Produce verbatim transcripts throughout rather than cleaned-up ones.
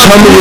سمجھ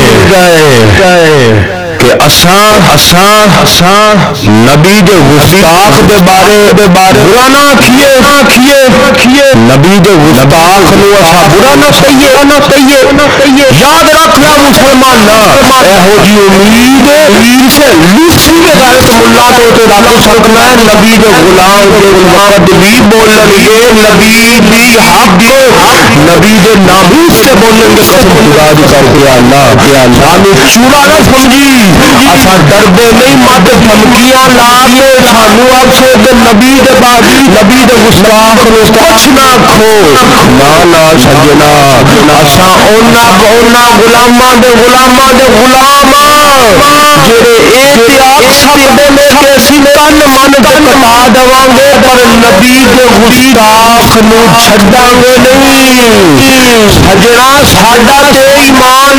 گئے کہ اساں اساں اساں نبی دے گستاخ دے بارے دے بارے برا نہ کیے کیے کیے نبی دے گستاخ نو اساں برا نہ کہیے نہ کہیے یاد رکھنا مسلمان نہ ایہو جی امید امید سے لسی دے غیرت ملا دے تو رب سکنا ہے نبی دے غلام دے وقت بھی بولن گے نبی دی حق نبی دے ناموس سے بولن گے قسم خدا دی کر کے اللہ سانو چوڑا نہ سمجھی اساں ڈردے نہیں مت دھمکیاں لا کے سانو آکھے کہ نبی دے بعد نبی دے گستاخ نو کچھ نہ کھو نا نا سجنا اساں اونا اونا غلاماں دے غلاماں دے غلام جڑے اے تے آکھ سکدے نے کہ اسی تن من کے کٹا دواں گے پر نبی دے گستاخ نو چھڈاں گے نہیں سجنا ساڈا تے ایمان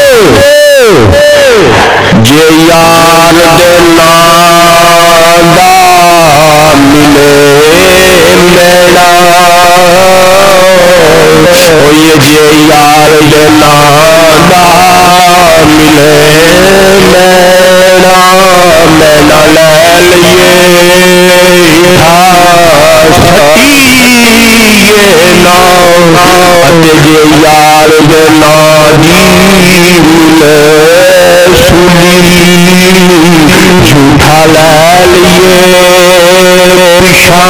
جے یار دے نام دا ملے میڑا او یہ جے یار دے نام دا ملے میڑا میڑا لے لیے اتے جے یار دے نام دی ملے سنی جھوٹا لے لیے پچھا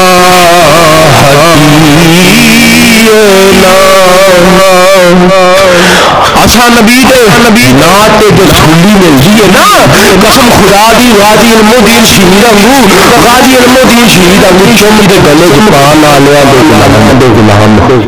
اساں نبی دے نبی نات جو سنی ملتی ہے نا قسم خدا دی غازی المدین شہید انگو غازی المدین شہید انگو چم دے گلے چ پا لا لیا دے غلام